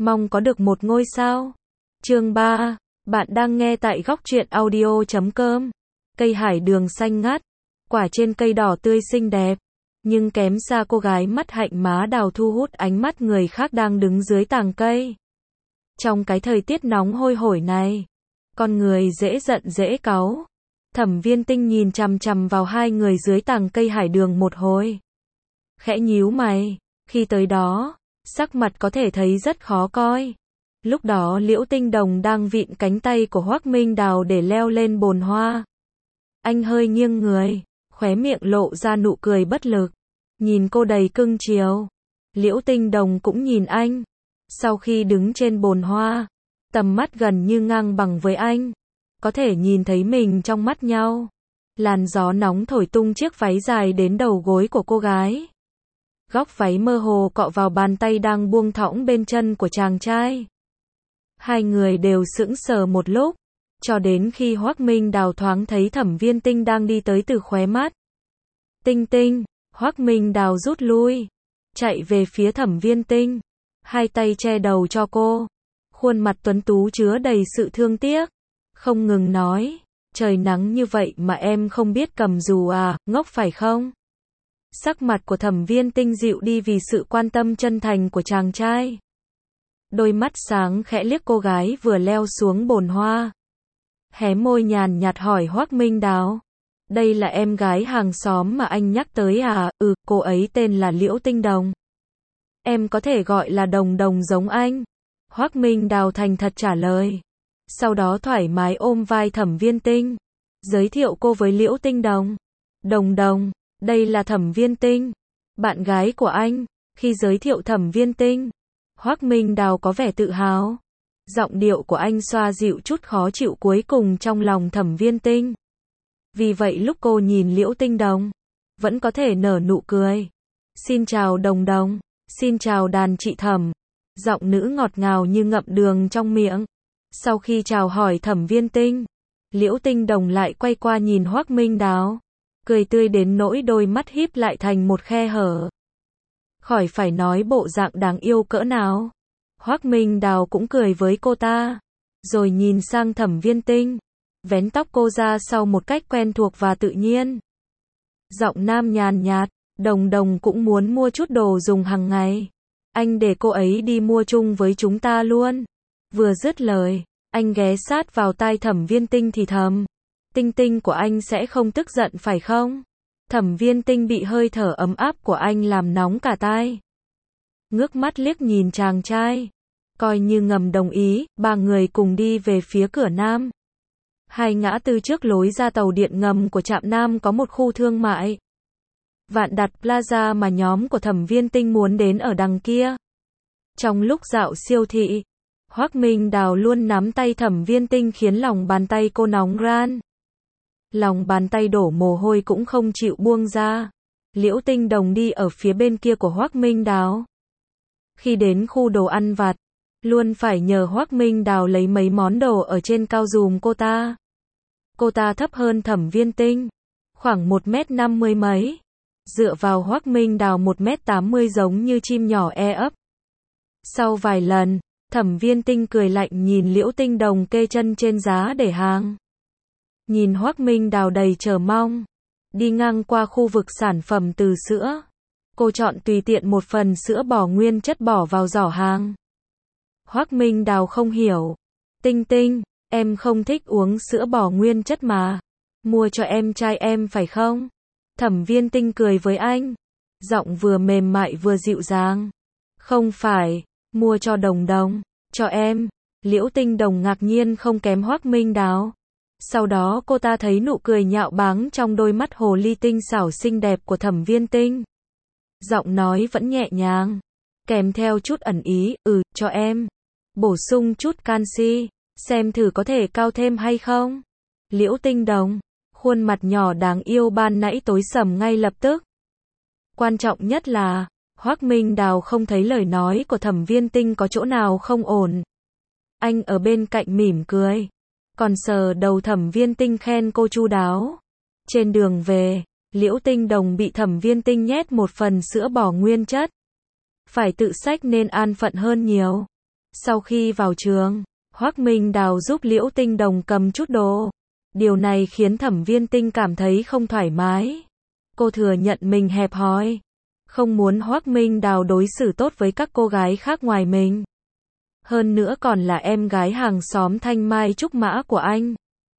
Mong có được một ngôi sao. Chương 3. Bạn đang nghe tại góc truyện audio.com. Cây hải đường xanh ngắt, quả trên cây đỏ tươi xinh đẹp, nhưng kém xa cô gái mắt hạnh má đào thu hút ánh mắt người khác đang đứng dưới tàng cây. Trong cái thời tiết nóng hôi hổi này, con người dễ giận dễ cáu. Thẩm Viên Tinh nhìn chằm chằm vào hai người dưới tàng cây hải đường một hồi. Khẽ nhíu mày, khi tới đó, sắc mặt có thể thấy rất khó coi. Lúc đó Liễu Tinh Đồng đang vịn cánh tay của Hoắc Minh Đào để leo lên bồn hoa. Anh hơi nghiêng người, khóe miệng lộ ra nụ cười bất lực, nhìn cô đầy cưng chiều. Liễu Tinh Đồng cũng nhìn anh. Sau khi đứng trên bồn hoa, tầm mắt gần như ngang bằng với anh, có thể nhìn thấy mình trong mắt nhau. Làn gió nóng thổi tung chiếc váy dài đến đầu gối của cô gái. Góc váy mơ hồ cọ vào bàn tay đang buông thõng bên chân của chàng trai. Hai người đều sững sờ một lúc, cho đến khi Hoắc Minh Đào thoáng thấy Thẩm Viên Tinh đang đi tới từ khóe mắt. Tinh Tinh, Hoắc Minh Đào rút lui, chạy về phía Thẩm Viên Tinh, hai tay che đầu cho cô. Khuôn mặt tuấn tú chứa đầy sự thương tiếc, không ngừng nói, trời nắng như vậy mà em không biết cầm dù à, ngốc phải không? Sắc mặt của Thẩm Viên Tinh dịu đi vì sự quan tâm chân thành của chàng trai. Đôi mắt sáng khẽ liếc cô gái vừa leo xuống bồn hoa. Hé môi nhàn nhạt hỏi Hoắc Minh Đào, đây là em gái hàng xóm mà anh nhắc tới à? Ừ, cô ấy tên là Liễu Tinh Đồng. Em có thể gọi là Đồng Đồng giống anh. Hoắc Minh Đào thành thật trả lời. Sau đó thoải mái ôm vai Thẩm Viên Tinh, giới thiệu cô với Liễu Tinh Đồng. Đồng Đồng, đây là Thẩm Viên Tinh, bạn gái của anh. Khi giới thiệu Thẩm Viên Tinh, Hoắc Minh Đào có vẻ tự hào. Giọng điệu của anh xoa dịu chút khó chịu cuối cùng trong lòng Thẩm Viên Tinh. Vì vậy lúc cô nhìn Liễu Tinh Đồng, vẫn có thể nở nụ cười. Xin chào Đồng Đồng, xin chào đàn chị Thẩm. Giọng nữ ngọt ngào như ngậm đường trong miệng. Sau khi chào hỏi Thẩm Viên Tinh, Liễu Tinh Đồng lại quay qua nhìn Hoắc Minh Đào, cười tươi đến nỗi đôi mắt híp lại thành một khe hở. Khỏi phải nói bộ dạng đáng yêu cỡ nào. Hoắc Minh Đào cũng cười với cô ta, rồi nhìn sang Thẩm Viên Tinh, vén tóc cô ra sau một cách quen thuộc và tự nhiên. Giọng nam nhàn nhạt, Đồng Đồng cũng muốn mua chút đồ dùng hàng ngày. Anh để cô ấy đi mua chung với chúng ta luôn. Vừa dứt lời, anh ghé sát vào tai Thẩm Viên Tinh thì thầm, Tinh Tinh của anh sẽ không tức giận phải không? Thẩm Viên Tinh bị hơi thở ấm áp của anh làm nóng cả tai. Ngước mắt liếc nhìn chàng trai, coi như ngầm đồng ý, ba người cùng đi về phía cửa Nam. Hai ngã tư trước lối ra tàu điện ngầm của trạm Nam có một khu thương mại Vạn Đạt Plaza mà nhóm của Thẩm Viên Tinh muốn đến ở đằng kia. Trong lúc dạo siêu thị, Hoắc Minh Đào luôn nắm tay Thẩm Viên Tinh khiến lòng bàn tay cô nóng ran. Lòng bàn tay đổ mồ hôi cũng không chịu buông ra. Liễu Tinh Đồng đi ở phía bên kia của Hoắc Minh Đào. Khi đến khu đồ ăn vặt, luôn phải nhờ Hoắc Minh Đào lấy mấy món đồ ở trên cao dùm cô ta. Cô ta thấp hơn Thẩm Viên Tinh, khoảng 1m50 mấy. Dựa vào Hoắc Minh Đào 1m80 giống như chim nhỏ e ấp. Sau vài lần, Thẩm Viên Tinh cười lạnh nhìn Liễu Tinh Đồng kê chân trên giá để hàng. Nhìn Hoắc Minh Đào đầy chờ mong. Đi ngang qua khu vực sản phẩm từ sữa, cô chọn tùy tiện một phần sữa bò nguyên chất bỏ vào giỏ hàng. Hoắc Minh Đào không hiểu. Tinh Tinh, em không thích uống sữa bò nguyên chất mà. Mua cho em trai em phải không? Thẩm Viên Tinh cười với anh. Giọng vừa mềm mại vừa dịu dàng. Không phải, mua cho Đồng Đồng, cho em. Liễu Tinh Đồng ngạc nhiên không kém Hoắc Minh Đào. Sau đó cô ta thấy nụ cười nhạo báng trong đôi mắt hồ ly tinh xảo xinh đẹp của Thẩm Viên Tinh. Giọng nói vẫn nhẹ nhàng, kèm theo chút ẩn ý, cho em. Bổ sung chút canxi, xem thử có thể cao thêm hay không. Liễu Tinh Đồng, khuôn mặt nhỏ đáng yêu ban nãy tối sầm ngay lập tức. Quan trọng nhất là, Hoắc Minh Đào không thấy lời nói của Thẩm Viên Tinh có chỗ nào không ổn. Anh ở bên cạnh mỉm cười, còn sờ đầu Thẩm Viên Tinh khen cô chu đáo. Trên đường về, Liễu Tinh Đồng bị Thẩm Viên Tinh nhét một phần sữa bò nguyên chất. Phải tự xách nên an phận hơn nhiều. Sau khi vào trường, Hoắc Minh Đào giúp Liễu Tinh Đồng cầm chút đồ. Điều này khiến Thẩm Viên Tinh cảm thấy không thoải mái. Cô thừa nhận mình hẹp hòi, không muốn Hoắc Minh Đào đối xử tốt với các cô gái khác ngoài mình. Hơn nữa còn là em gái hàng xóm thanh mai trúc mã của anh.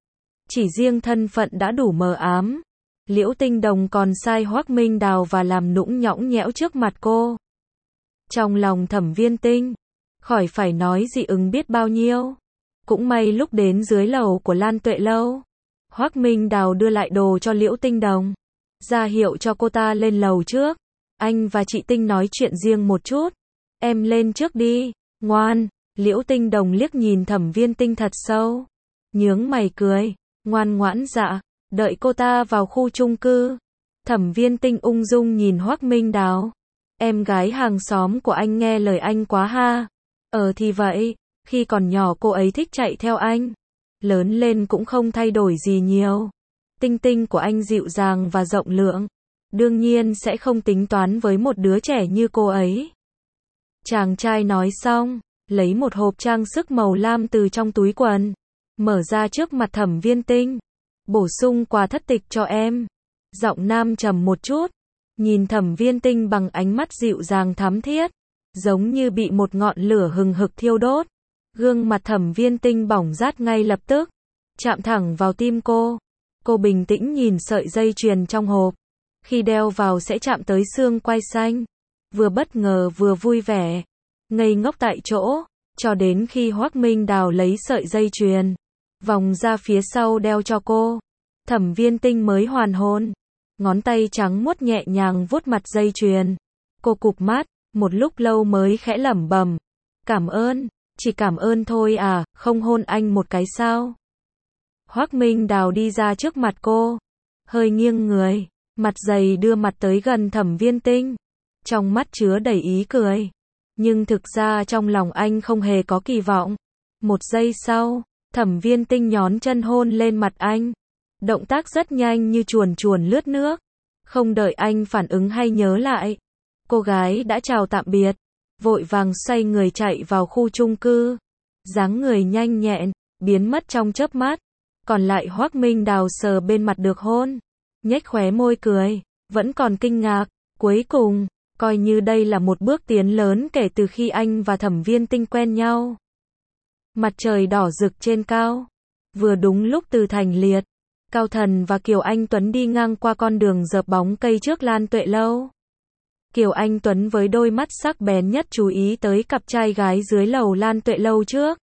Chỉ riêng thân phận đã đủ mờ ám. Liễu Tinh Đồng còn sai Hoắc Minh Đào và làm nũng nhõng nhẽo trước mặt cô. Trong lòng Thẩm Viên Tinh, khỏi phải nói dị ứng biết bao nhiêu. Cũng may lúc đến dưới lầu của Lan Tuệ Lâu, Hoắc Minh Đào đưa lại đồ cho Liễu Tinh Đồng, ra hiệu cho cô ta lên lầu trước. Anh và chị Tinh nói chuyện riêng một chút. Em lên trước đi, ngoan. Liễu Tinh Đồng liếc nhìn Thẩm Viên Tinh thật sâu, nhướng mày cười, ngoan ngoãn dạ. Đợi cô ta vào khu chung cư, Thẩm Viên Tinh ung dung nhìn Hoắc Minh Đào. Em gái hàng xóm của anh nghe lời anh quá ha. Thì vậy, khi còn nhỏ cô ấy thích chạy theo anh. Lớn lên cũng không thay đổi gì nhiều. Tinh Tinh của anh dịu dàng và rộng lượng. Đương nhiên sẽ không tính toán với một đứa trẻ như cô ấy. Chàng trai nói xong, lấy một hộp trang sức màu lam từ trong túi quần, mở ra trước mặt Thẩm Viên Tinh. Bổ sung quà thất tịch cho em. Giọng nam trầm một chút, nhìn Thẩm Viên Tinh bằng ánh mắt dịu dàng thắm thiết, giống như bị một ngọn lửa hừng hực thiêu đốt. Gương mặt Thẩm Viên Tinh bỏng rát ngay lập tức, chạm thẳng vào tim cô. Cô bình tĩnh nhìn sợi dây chuyền trong hộp. Khi đeo vào sẽ chạm tới xương quai xanh. Vừa bất ngờ vừa vui vẻ, ngây ngốc tại chỗ, cho đến khi Hoắc Minh Đào lấy sợi dây chuyền, vòng ra phía sau đeo cho cô. Thẩm Viên Tinh mới hoàn hồn. Ngón tay trắng muốt nhẹ nhàng vuốt mặt dây chuyền. Cô cụp mắt, một lúc lâu mới khẽ lẩm bẩm. Cảm ơn, chỉ cảm ơn thôi à, không hôn anh một cái sao? Hoắc Minh Đào đi ra trước mặt cô, hơi nghiêng người, mặt dày đưa mặt tới gần Thẩm Viên Tinh. Trong mắt chứa đầy ý cười. Nhưng thực ra trong lòng anh không hề có kỳ vọng. Một giây sau, Thẩm Viên Tinh nhón chân hôn lên mặt anh. Động tác rất nhanh như chuồn chuồn lướt nước. Không đợi anh phản ứng hay nhớ lại, cô gái đã chào tạm biệt, vội vàng xoay người chạy vào khu chung cư. Dáng người nhanh nhẹn, biến mất trong chớp mắt. Còn lại Hoắc Minh Đào sờ bên mặt được hôn, nhếch khóe môi cười, vẫn còn kinh ngạc. Cuối cùng, coi như đây là một bước tiến lớn kể từ khi anh và Thẩm Viên Tinh quen nhau. Mặt trời đỏ rực trên cao. Vừa đúng lúc Từ Thành Liệt, Cao Thần và Kiều Anh Tuấn đi ngang qua con đường dợp bóng cây trước Lan Tuệ Lâu. Kiều Anh Tuấn với đôi mắt sắc bén nhất chú ý tới cặp trai gái dưới lầu Lan Tuệ Lâu trước.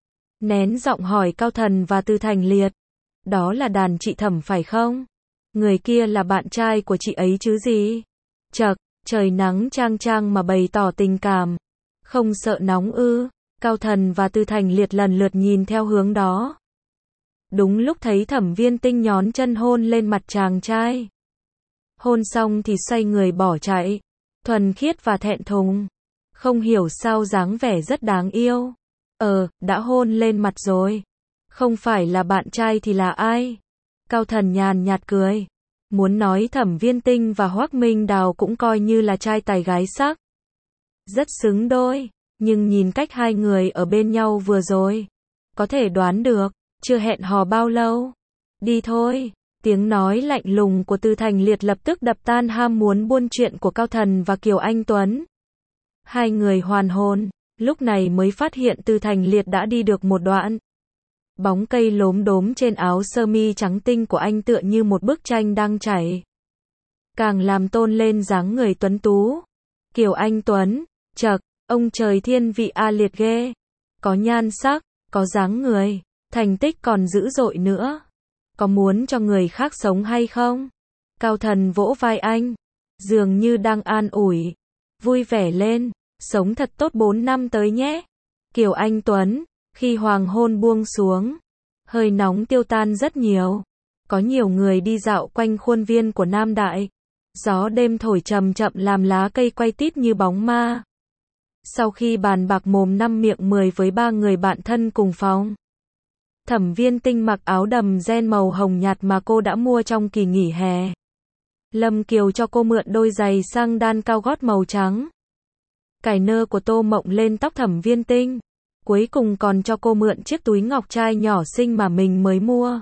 Nén giọng hỏi Cao Thần và Từ Thành Liệt. Đó là đàn chị Thẩm phải không? Người kia là bạn trai của chị ấy chứ gì? Chậc, trời nắng chang chang mà bày tỏ tình cảm. Không sợ nóng ư? Cao Thần và Từ Thành Liệt lần lượt nhìn theo hướng đó. Đúng lúc thấy Thẩm Viên Tinh nhón chân hôn lên mặt chàng trai. Hôn xong thì xoay người bỏ chạy. Thuần khiết và thẹn thùng. Không hiểu sao dáng vẻ rất đáng yêu. Đã hôn lên mặt rồi. Không phải là bạn trai thì là ai? Cao Thần nhàn nhạt cười. Muốn nói Thẩm Viên Tinh và Hoắc Minh Đào cũng coi như là trai tài gái sắc. Rất xứng đôi. Nhưng nhìn cách hai người ở bên nhau vừa rồi, có thể đoán được, chưa hẹn hò bao lâu. Đi thôi. Tiếng nói lạnh lùng của Từ Thành Liệt lập tức đập tan ham muốn buôn chuyện của Cao Thần và Kiều Anh Tuấn. Hai người hoàn hồn, lúc này mới phát hiện Từ Thành Liệt đã đi được một đoạn. Bóng cây lốm đốm trên áo sơ mi trắng tinh của anh tựa như một bức tranh đang chảy, càng làm tôn lên dáng người tuấn tú. Kiều Anh Tuấn, chậc, ông trời thiên vị a liệt ghê. Có nhan sắc, có dáng người, thành tích còn dữ dội nữa. Có muốn cho người khác sống hay không? Cao Thần vỗ vai anh, dường như đang an ủi. Vui vẻ lên, sống thật tốt 4 năm tới nhé. Kiều Anh Tuấn, khi hoàng hôn buông xuống, hơi nóng tiêu tan rất nhiều. Có nhiều người đi dạo quanh khuôn viên của Nam Đại. Gió đêm thổi chậm chậm làm lá cây quay tít như bóng ma. Sau khi bàn bạc mồm năm miệng 10 với 3 người bạn thân cùng phòng, Thẩm Viên Tinh mặc áo đầm ren màu hồng nhạt mà cô đã mua trong kỳ nghỉ hè. Lâm Kiều cho cô mượn đôi giày sang đan cao gót màu trắng. Cài nơ của Tô Mộng lên tóc Thẩm Viên Tinh. Cuối cùng còn cho cô mượn chiếc túi ngọc trai nhỏ xinh mà mình mới mua.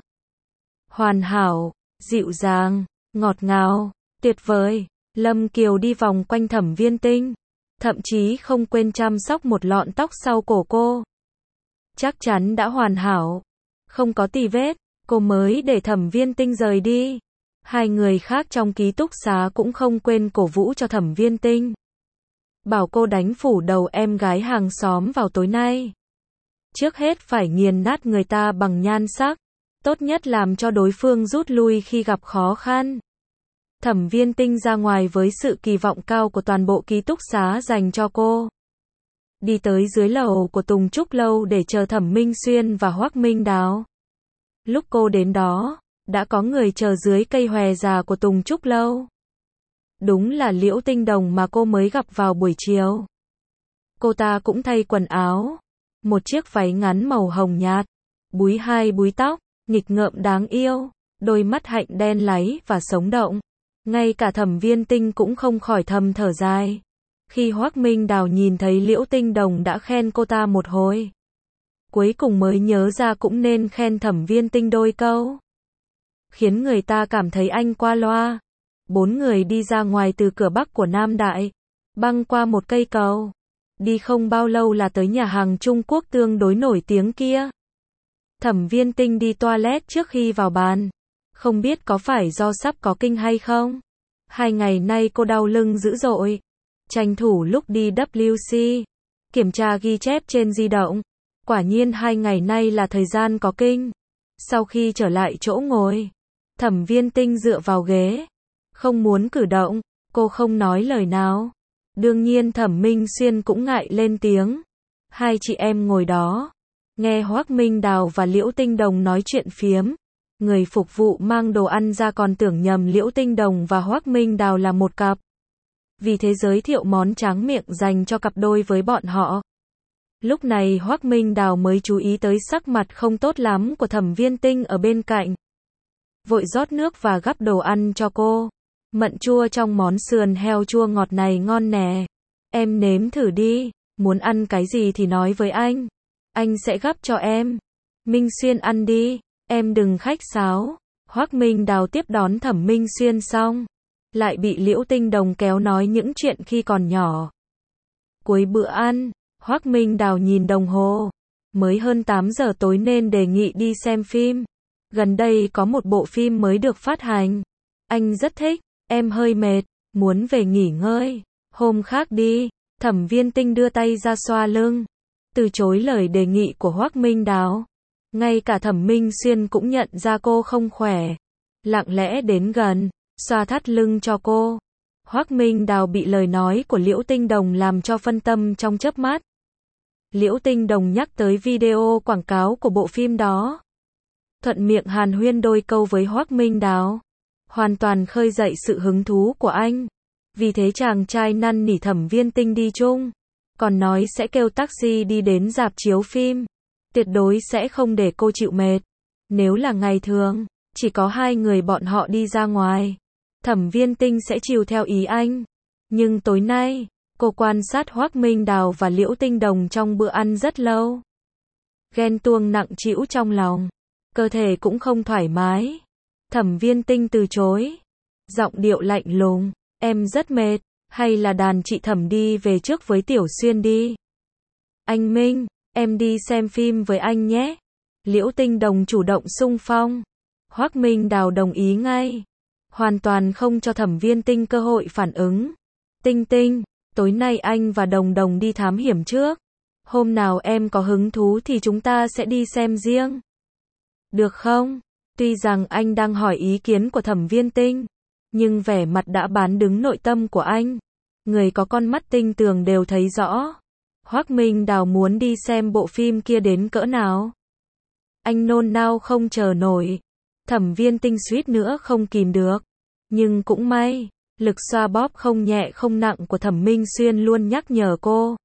Hoàn hảo, dịu dàng, ngọt ngào, tuyệt vời. Lâm Kiều đi vòng quanh Thẩm Viên Tinh, thậm chí không quên chăm sóc một lọn tóc sau cổ cô. Chắc chắn đã hoàn hảo, không có tì vết, cô mới để Thẩm Viên Tinh rời đi. Hai người khác trong ký túc xá cũng không quên cổ vũ cho Thẩm Viên Tinh, bảo cô đánh phủ đầu em gái hàng xóm vào tối nay. Trước hết phải nghiền nát người ta bằng nhan sắc, tốt nhất làm cho đối phương rút lui khi gặp khó khăn. Thẩm Viên Tinh ra ngoài với sự kỳ vọng cao của toàn bộ ký túc xá dành cho cô. Đi tới dưới lầu của Tùng Trúc Lâu để chờ Thẩm Minh Xuyên và Hoắc Minh Đào. Lúc cô đến đó, đã có người chờ dưới cây hòe già của Tùng Trúc Lâu. Đúng là Liễu Tinh Đồng mà cô mới gặp vào buổi chiều. Cô ta cũng thay quần áo, một chiếc váy ngắn màu hồng nhạt, búi hai búi tóc, nghịch ngợm đáng yêu, đôi mắt hạnh đen láy và sống động. Ngay cả Thẩm Viên Tinh cũng không khỏi thầm thở dài. Khi Hoắc Minh Đào nhìn thấy Liễu Tinh Đồng đã khen cô ta một hồi, cuối cùng mới nhớ ra cũng nên khen Thẩm Viên Tinh đôi câu, khiến người ta cảm thấy anh qua loa. Bốn người đi ra ngoài từ cửa bắc của Nam Đại, băng qua một cây cầu. Đi không bao lâu là tới nhà hàng Trung Quốc tương đối nổi tiếng kia. Thẩm Viên Tinh đi toilet trước khi vào bàn. Không biết có phải do sắp có kinh hay không? 2 ngày nay cô đau lưng dữ dội. Tranh thủ lúc đi WC, kiểm tra ghi chép trên di động. Quả nhiên 2 ngày nay là thời gian có kinh. Sau khi trở lại chỗ ngồi, Thẩm Viên Tinh dựa vào ghế, không muốn cử động, cô không nói lời nào. Đương nhiên Thẩm Minh Xuyên cũng ngại lên tiếng. Hai chị em ngồi đó, nghe Hoắc Minh Đào và Liễu Tinh Đồng nói chuyện phiếm. Người phục vụ mang đồ ăn ra còn tưởng nhầm Liễu Tinh Đồng và Hoắc Minh Đào là một cặp. Vì thế giới thiệu món tráng miệng dành cho cặp đôi với bọn họ. Lúc này Hoắc Minh Đào mới chú ý tới sắc mặt không tốt lắm của Thẩm Viên Tinh ở bên cạnh. Vội rót nước và gắp đồ ăn cho cô. Mận chua trong món sườn heo chua ngọt này ngon nè. Em nếm thử đi, muốn ăn cái gì thì nói với anh sẽ gắp cho em. Minh Xuyên ăn đi, em đừng khách sáo. Hoắc Minh Đào tiếp đón Thẩm Minh Xuyên xong, lại bị Liễu Tinh Đồng kéo nói những chuyện khi còn nhỏ. Cuối bữa ăn, Hoắc Minh Đào nhìn đồng hồ, mới hơn 8 giờ tối nên đề nghị đi xem phim. Gần đây có một bộ phim mới được phát hành, anh rất thích. Em hơi mệt, muốn về nghỉ ngơi, hôm khác đi. Thẩm Viên Tinh đưa tay ra xoa lưng, từ chối lời đề nghị của Hoắc Minh Đào. Ngay cả Thẩm Minh Xuyên cũng nhận ra cô không khỏe, lặng lẽ đến gần, xoa thắt lưng cho cô. Hoắc Minh Đào bị lời nói của Liễu Tinh Đồng làm cho phân tâm trong chớp mắt. Liễu Tinh Đồng nhắc tới video quảng cáo của bộ phim đó, thuận miệng hàn huyên đôi câu với Hoắc Minh Đào, hoàn toàn khơi dậy sự hứng thú của anh. Vì thế chàng trai năn nỉ Thẩm Viên Tinh đi chung, còn nói sẽ kêu taxi đi đến rạp chiếu phim, tuyệt đối sẽ không để cô chịu mệt. Nếu là ngày thường, chỉ có hai người bọn họ đi ra ngoài, Thẩm Viên Tinh sẽ chiều theo ý anh. Nhưng tối nay, cô quan sát Hoắc Minh Đào và Liễu Tinh Đồng trong bữa ăn rất lâu. Ghen tuông nặng trĩu trong lòng, cơ thể cũng không thoải mái. Thẩm Viên Tinh từ chối, giọng điệu lạnh lùng, em rất mệt, hay là đàn chị Thẩm đi về trước với Tiểu Xuyên đi. Anh Minh, em đi xem phim với anh nhé. Liễu Tinh Đồng chủ động xung phong. Hoắc Minh Đào đồng ý ngay, hoàn toàn không cho Thẩm Viên Tinh cơ hội phản ứng. Tinh Tinh, tối nay anh và Đồng Đồng đi thám hiểm trước. Hôm nào em có hứng thú thì chúng ta sẽ đi xem riêng. Được không? Tuy rằng anh đang hỏi ý kiến của Thẩm Viên Tinh, nhưng vẻ mặt đã bán đứng nội tâm của anh. Người có con mắt tinh tường đều thấy rõ. Hoắc Minh Đào muốn đi xem bộ phim kia đến cỡ nào. Anh nôn nao không chờ nổi. Thẩm Viên Tinh suýt nữa không kìm được. Nhưng cũng may, lực xoa bóp không nhẹ không nặng của Thẩm Minh Xuyên luôn nhắc nhở cô.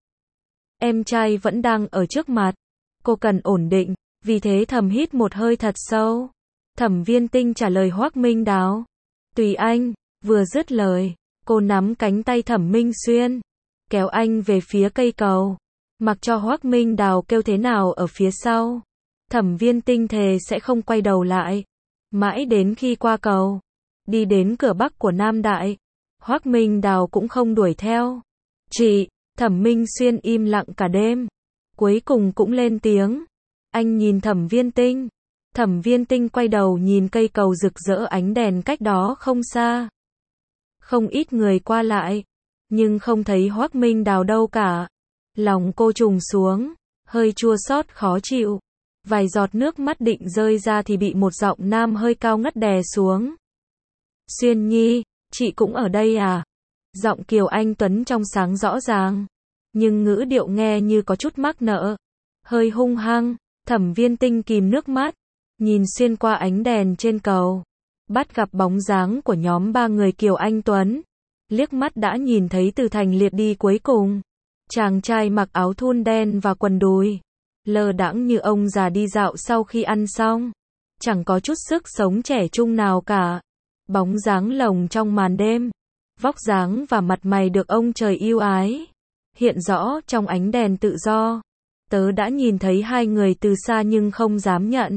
Em trai vẫn đang ở trước mặt, cô cần ổn định, vì thế thầm hít một hơi thật sâu. Thẩm Viên Tinh trả lời Hoắc Minh Đào. Tùy anh, vừa dứt lời, cô nắm cánh tay Thẩm Minh Xuyên, kéo anh về phía cây cầu. Mặc cho Hoắc Minh Đào kêu thế nào ở phía sau, Thẩm Viên Tinh thề sẽ không quay đầu lại. Mãi đến khi qua cầu, đi đến cửa bắc của Nam Đại, Hoắc Minh Đào cũng không đuổi theo. Chị, Thẩm Minh Xuyên im lặng cả đêm. Cuối cùng cũng lên tiếng. Anh nhìn Thẩm Viên Tinh. Thẩm Viên Tinh quay đầu nhìn cây cầu rực rỡ ánh đèn cách đó không xa. Không ít người qua lại, nhưng không thấy Hoắc Minh Đào đâu cả. Lòng cô trùng xuống, hơi chua xót khó chịu. Vài giọt nước mắt định rơi ra thì bị một giọng nam hơi cao ngất đè xuống. Xuyên Nhi, chị cũng ở đây à? Giọng Kiều Anh Tuấn trong sáng rõ ràng, nhưng ngữ điệu nghe như có chút mắc nợ, hơi hung hăng. Thẩm Viên Tinh kìm nước mắt, nhìn xuyên qua ánh đèn trên cầu, bắt gặp bóng dáng của nhóm 3 người Kiều Anh Tuấn. Liếc mắt đã nhìn thấy Từ Thành Liệt đi cuối cùng. Chàng trai mặc áo thun đen và quần đùi, lơ đãng như ông già đi dạo sau khi ăn xong, chẳng có chút sức sống trẻ trung nào cả. Bóng dáng lồng trong màn đêm, vóc dáng và mặt mày được ông trời yêu ái, hiện rõ trong ánh đèn tự do. Tớ đã nhìn thấy hai người từ xa nhưng không dám nhận.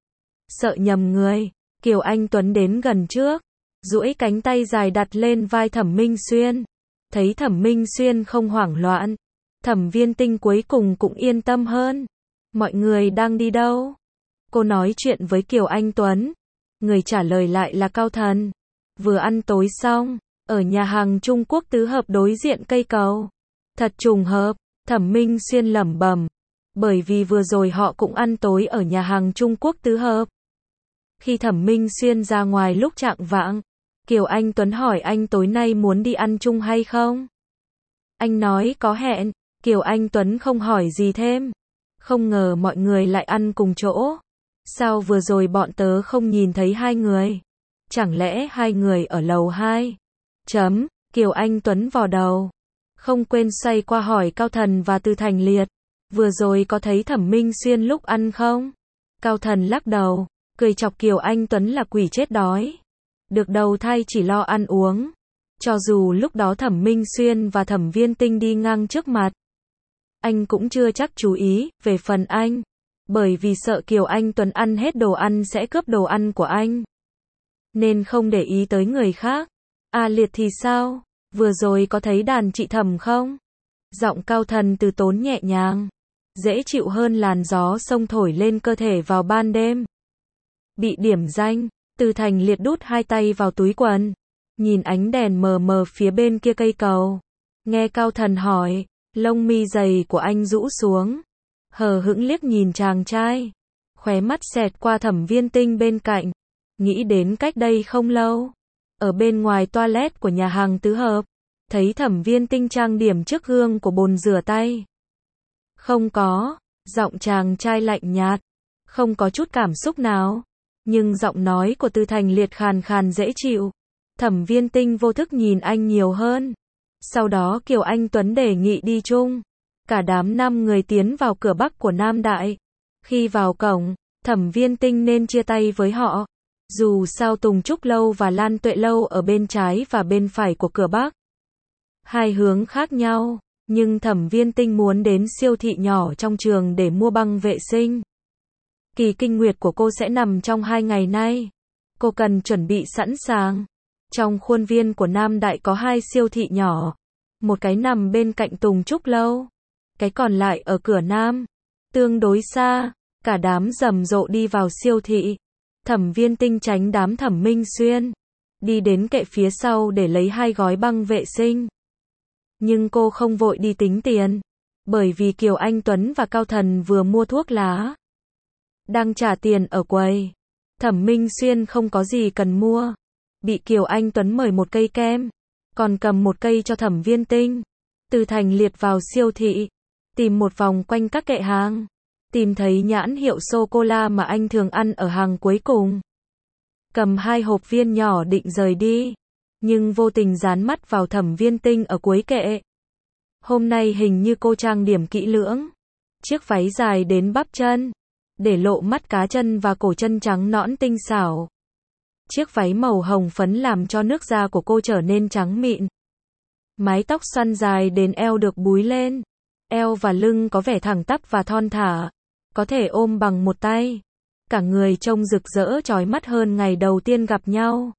Sợ nhầm người, Kiều Anh Tuấn đến gần trước, duỗi cánh tay dài đặt lên vai Thẩm Minh Xuyên. Thấy Thẩm Minh Xuyên không hoảng loạn, Thẩm Viên Tinh cuối cùng cũng yên tâm hơn. Mọi người đang đi đâu? Cô nói chuyện với Kiều Anh Tuấn. Người trả lời lại là Cao Thần. Vừa ăn tối xong, ở nhà hàng Trung Quốc tứ hợp đối diện cây cầu. Thật trùng hợp, Thẩm Minh Xuyên lẩm bẩm. Bởi vì vừa rồi họ cũng ăn tối ở nhà hàng Trung Quốc tứ hợp. Khi Thẩm Minh Xuyên ra ngoài lúc chạng vạng, Kiều Anh Tuấn hỏi anh tối nay muốn đi ăn chung hay không? Anh nói có hẹn. Kiều Anh Tuấn không hỏi gì thêm. Không ngờ mọi người lại ăn cùng chỗ. Sao vừa rồi bọn tớ không nhìn thấy hai người? Chẳng lẽ hai người ở lầu 2? Kiều Anh Tuấn vò đầu. Không quên xoay qua hỏi Cao Thần và Từ Thành Liệt. Vừa rồi có thấy Thẩm Minh Xuyên lúc ăn không? Cao Thần lắc đầu, cười chọc Kiều Anh Tuấn là quỷ chết đói. Được đầu thai chỉ lo ăn uống. Cho dù lúc đó Thẩm Minh Xuyên và Thẩm Viên Tinh đi ngang trước mặt, anh cũng chưa chắc chú ý. Về phần anh, bởi vì sợ Kiều Anh Tuấn ăn hết đồ ăn sẽ cướp đồ ăn của anh, nên không để ý tới người khác. A Liệt thì sao? Vừa rồi có thấy đàn chị Thẩm không? Giọng Cao Thần từ tốn nhẹ nhàng, dễ chịu hơn làn gió sông thổi lên cơ thể vào ban đêm. Bị điểm danh, Từ Thành Liệt đút hai tay vào túi quần, nhìn ánh đèn mờ mờ phía bên kia cây cầu. Nghe Cao Thần hỏi, lông mi dày của anh rũ xuống, hờ hững liếc nhìn chàng trai, khóe mắt xẹt qua Thẩm Viên Tinh bên cạnh, nghĩ đến cách đây không lâu, ở bên ngoài toilet của nhà hàng tứ hợp, thấy Thẩm Viên Tinh trang điểm trước gương của bồn rửa tay. Không có, giọng chàng trai lạnh nhạt, không có chút cảm xúc nào, nhưng giọng nói của Từ Thành Liệt khàn khàn dễ chịu. Thẩm Viên Tinh vô thức nhìn anh nhiều hơn. Sau đó Kiều Anh Tuấn đề nghị đi chung. Cả đám 5 người tiến vào cửa bắc của Nam Đại. Khi vào cổng, Thẩm Viên Tinh nên chia tay với họ. Dù sao Tùng Trúc Lâu và Lan Tuệ Lâu ở bên trái và bên phải của cửa bắc. Hai hướng khác nhau, nhưng Thẩm Viên Tinh muốn đến siêu thị nhỏ trong trường để mua băng vệ sinh. Kỳ kinh nguyệt của cô sẽ nằm trong 2 ngày nay. Cô cần chuẩn bị sẵn sàng. Trong khuôn viên của Nam Đại có 2 siêu thị nhỏ. Một cái nằm bên cạnh Tùng Trúc Lâu. Cái còn lại ở cửa Nam. Tương đối xa. Cả đám rầm rộ đi vào siêu thị. Thẩm Viên Tinh tránh đám Thẩm Minh Xuyên. Đi đến kệ phía sau để lấy 2 gói băng vệ sinh. Nhưng cô không vội đi tính tiền. Bởi vì Kiều Anh Tuấn và Cao Thần vừa mua thuốc lá. Đang trả tiền ở quầy. Thẩm Minh Xuyên không có gì cần mua. Bị Kiều Anh Tuấn mời một cây kem. Còn cầm một cây cho Thẩm Viên Tinh. Từ Thành Liệt vào siêu thị. Tìm một vòng quanh các kệ hàng. Tìm thấy nhãn hiệu sô-cô-la mà anh thường ăn ở hàng cuối cùng. Cầm 2 hộp viên nhỏ định rời đi. Nhưng vô tình dán mắt vào Thẩm Viên Tinh ở cuối kệ. Hôm nay hình như cô trang điểm kỹ lưỡng. Chiếc váy dài đến bắp chân. Để lộ mắt cá chân và cổ chân trắng nõn tinh xảo. Chiếc váy màu hồng phấn làm cho nước da của cô trở nên trắng mịn. Mái tóc xoăn dài đến eo được búi lên. eo và lưng có vẻ thẳng tắp và thon thả, có thể ôm bằng một tay. Cả người trông rực rỡ chói mắt hơn ngày đầu tiên gặp nhau.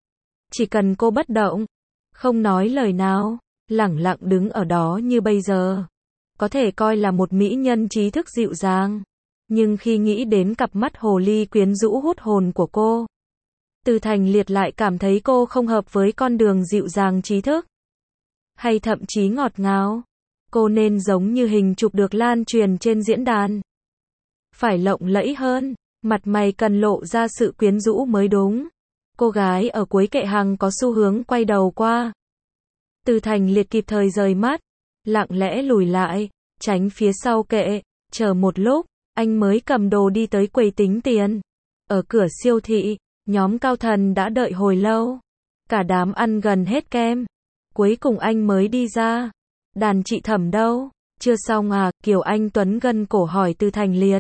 Chỉ cần cô bất động, không nói lời nào, lẳng lặng đứng ở đó như bây giờ, có thể coi là một mỹ nhân trí thức dịu dàng. Nhưng khi nghĩ đến cặp mắt hồ ly quyến rũ hút hồn của cô, Từ Thành Liệt lại cảm thấy cô không hợp với con đường dịu dàng trí thức, hay thậm chí ngọt ngào. Cô nên giống như hình chụp được lan truyền trên diễn đàn. Phải lộng lẫy hơn, mặt mày cần lộ ra sự quyến rũ mới đúng. Cô gái ở cuối kệ hàng có xu hướng quay đầu qua. Từ Thành Liệt kịp thời rời mắt, lặng lẽ lùi lại, tránh phía sau kệ, chờ một lúc, anh mới cầm đồ đi tới quầy tính tiền. Ở cửa siêu thị, nhóm Cao Thần đã đợi hồi lâu. Cả đám ăn gần hết kem. Cuối cùng anh mới đi ra. Đàn chị Thẩm đâu? Chưa xong à? Kiều Anh Tuấn gân cổ hỏi Từ Thành Liệt.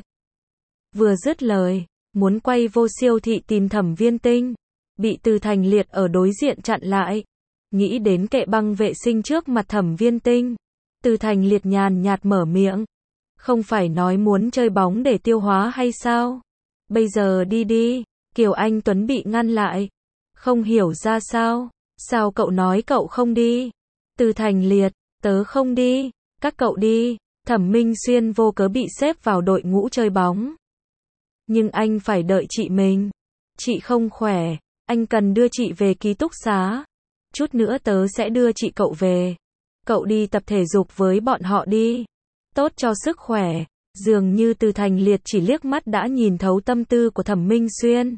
Vừa dứt lời, muốn quay vô siêu thị tìm Thẩm Viên Tinh, bị Từ Thành Liệt ở đối diện chặn lại. Nghĩ đến kệ băng vệ sinh trước mặt Thẩm Viên Tinh, Từ Thành Liệt nhàn nhạt mở miệng. Không phải nói muốn chơi bóng để tiêu hóa hay sao? Bây giờ đi đi. Kiều Anh Tuấn bị ngăn lại. Không hiểu ra sao? Sao cậu nói cậu không đi? Từ Thành Liệt, tớ không đi. Các cậu đi. Thẩm Minh Xuyên vô cớ bị xếp vào đội ngũ chơi bóng. Nhưng anh phải đợi chị mình. Chị không khỏe. Anh cần đưa chị về ký túc xá. Chút nữa tớ sẽ đưa chị cậu về. Cậu đi tập thể dục với bọn họ đi. Tốt cho sức khỏe. Dường như Từ Thành Liệt chỉ liếc mắt đã nhìn thấu tâm tư của Thẩm Minh Xuyên.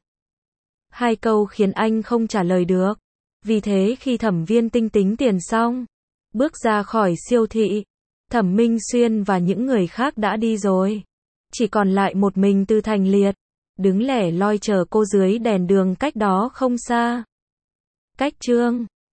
Hai câu khiến anh không trả lời được. Vì thế khi Thẩm Viên Tinh tính tiền xong, bước ra khỏi siêu thị, Thẩm Minh Xuyên và những người khác đã đi rồi. Chỉ còn lại một mình Từ Thành Liệt, đứng lẻ loi chờ cô dưới đèn đường cách đó không xa. Cách chương